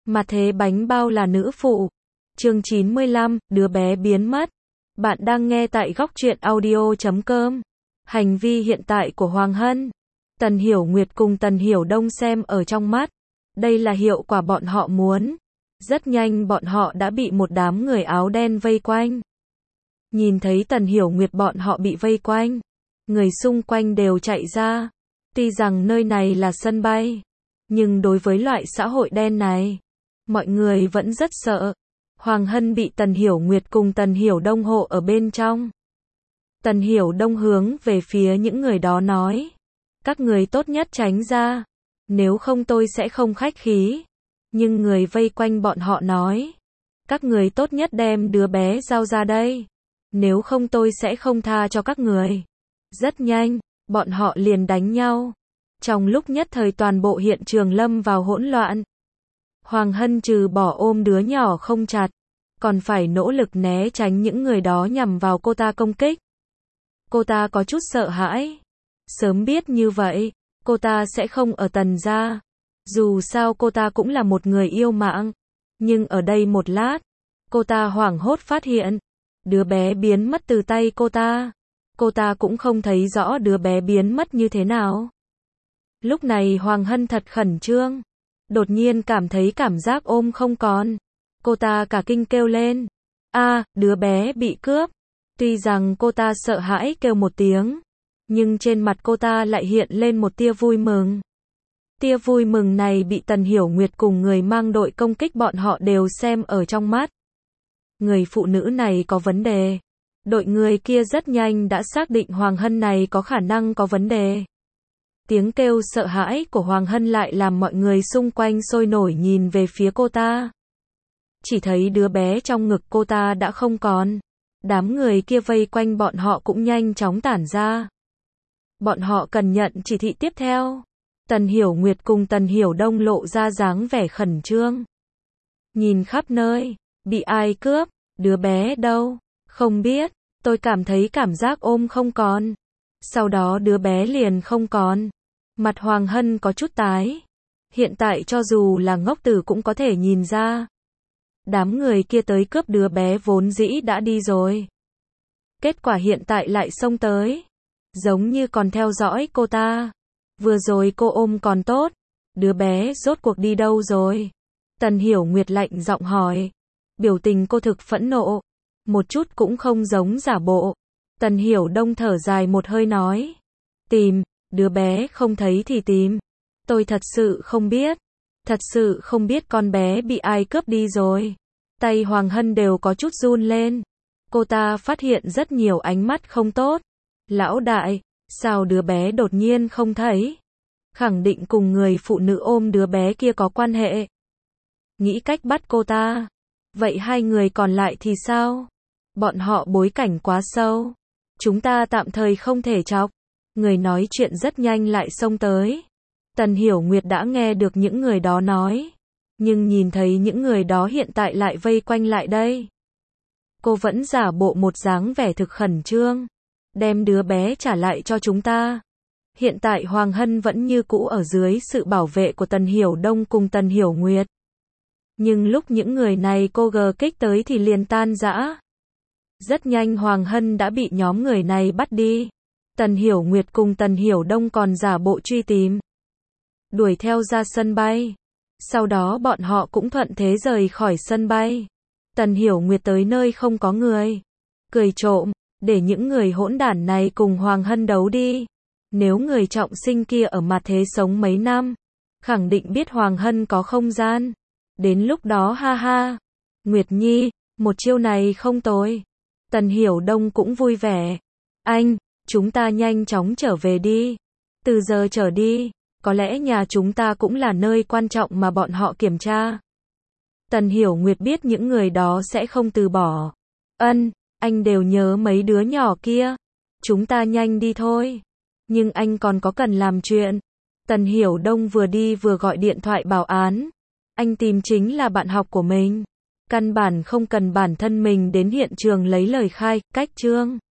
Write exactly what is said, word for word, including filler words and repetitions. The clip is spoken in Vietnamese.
Mà thế bánh bao là nữ phụ. Chương chín mươi lăm, đứa bé biến mất. Bạn đang nghe tại góc truyện audio chấm com. Hành vi hiện tại của Hoàng Hân, Tần Hiểu Nguyệt cùng Tần Hiểu Đông xem ở trong mắt. Đây là hiệu quả bọn họ muốn. Rất nhanh bọn họ đã bị một đám người áo đen vây quanh. Nhìn thấy Tần Hiểu Nguyệt bọn họ bị vây quanh, người xung quanh đều chạy ra. Tuy rằng nơi này là sân bay, nhưng đối với loại xã hội đen này, mọi người vẫn rất sợ. Hoàng Hân bị Tần Hiểu Nguyệt cùng Tần Hiểu Đông hộ ở bên trong. Tần Hiểu Đông hướng về phía những người đó nói, các người tốt nhất tránh ra, nếu không tôi sẽ không khách khí. Nhưng người vây quanh bọn họ nói, các người tốt nhất đem đứa bé giao ra đây, nếu không tôi sẽ không tha cho các người. Rất nhanh, bọn họ liền đánh nhau. Trong lúc nhất thời toàn bộ hiện trường lâm vào hỗn loạn. Hoàng Hân trừ bỏ ôm đứa nhỏ không chặt, còn phải nỗ lực né tránh những người đó nhằm vào cô ta công kích. Cô ta có chút sợ hãi. Sớm biết như vậy, cô ta sẽ không ở Tần gia. Dù sao cô ta cũng là một người yêu mạng. Nhưng ở đây một lát, cô ta hoảng hốt phát hiện, đứa bé biến mất từ tay cô ta. Cô ta cũng không thấy rõ đứa bé biến mất như thế nào. Lúc này Hoàng Hân thật khẩn trương. Đột nhiên cảm thấy cảm giác ôm không còn. Cô ta cả kinh kêu lên. A, đứa bé bị cướp. Tuy rằng cô ta sợ hãi kêu một tiếng, nhưng trên mặt cô ta lại hiện lên một tia vui mừng. Tia vui mừng này bị Tần Hiểu Nguyệt cùng người mang đội công kích bọn họ đều xem ở trong mắt. Người phụ nữ này có vấn đề. Đội người kia rất nhanh đã xác định Hoàng Hân này có khả năng có vấn đề. Tiếng kêu sợ hãi của Hoàng Hân lại làm mọi người xung quanh sôi nổi nhìn về phía cô ta. Chỉ thấy đứa bé trong ngực cô ta đã không còn. Đám người kia vây quanh bọn họ cũng nhanh chóng tản ra. Bọn họ cần nhận chỉ thị tiếp theo. Tần Hiểu Nguyệt cùng Tần Hiểu Đông lộ ra dáng vẻ khẩn trương. Nhìn khắp nơi, bị ai cướp, đứa bé đâu, không biết, tôi cảm thấy cảm giác ôm không còn. Sau đó đứa bé liền không còn. Mặt Hoàng Hân có chút tái. Hiện tại cho dù là ngốc tử cũng có thể nhìn ra. Đám người kia tới cướp đứa bé vốn dĩ đã đi rồi. Kết quả hiện tại lại xông tới. Giống như còn theo dõi cô ta. Vừa rồi cô ôm còn tốt. Đứa bé rốt cuộc đi đâu rồi? Tần Hiểu Nguyệt lạnh giọng hỏi. Biểu tình cô thực phẫn nộ. Một chút cũng không giống giả bộ. Tần Hiểu Đông thở dài một hơi nói. Tìm, đứa bé không thấy thì tìm. Tôi thật sự không biết. Thật sự không biết con bé bị ai cướp đi rồi. Tay Hoàng Hân đều có chút run lên. Cô ta phát hiện rất nhiều ánh mắt không tốt. Lão đại, sao đứa bé đột nhiên không thấy? Khẳng định cùng người phụ nữ ôm đứa bé kia có quan hệ. Nghĩ cách bắt cô ta. Vậy hai người còn lại thì sao? Bọn họ bối cảnh quá sâu. Chúng ta tạm thời không thể chọc. Người nói chuyện rất nhanh lại xông tới. Tần Hiểu Nguyệt đã nghe được những người đó nói. Nhưng nhìn thấy những người đó hiện tại lại vây quanh lại đây. Cô vẫn giả bộ một dáng vẻ thực khẩn trương. Đem đứa bé trả lại cho chúng ta. Hiện tại Hoàng Hân vẫn như cũ ở dưới sự bảo vệ của Tần Hiểu Đông cùng Tần Hiểu Nguyệt. Nhưng lúc những người này cô gờ kích tới thì liền tan rã. Rất nhanh Hoàng Hân đã bị nhóm người này bắt đi. Tần Hiểu Nguyệt cùng Tần Hiểu Đông còn giả bộ truy tìm. Đuổi theo ra sân bay. Sau đó bọn họ cũng thuận thế rời khỏi sân bay. Tần Hiểu Nguyệt tới nơi không có người. Cười trộm, để những người hỗn đản này cùng Hoàng Hân đấu đi. Nếu người trọng sinh kia ở mặt thế sống mấy năm, khẳng định biết Hoàng Hân có không gian. Đến lúc đó ha ha. Nguyệt Nhi, một chiêu này không tồi. Tần Hiểu Đông cũng vui vẻ. Anh, chúng ta nhanh chóng trở về đi. Từ giờ trở đi, có lẽ nhà chúng ta cũng là nơi quan trọng mà bọn họ kiểm tra. Tần Hiểu Nguyệt biết những người đó sẽ không từ bỏ. Ân, anh đều nhớ mấy đứa nhỏ kia. Chúng ta nhanh đi thôi. Nhưng anh còn có cần làm chuyện. Tần Hiểu Đông vừa đi vừa gọi điện thoại báo án. Anh tìm chính là bạn học của mình. Căn bản không cần bản thân mình đến hiện trường lấy lời khai, cách chương.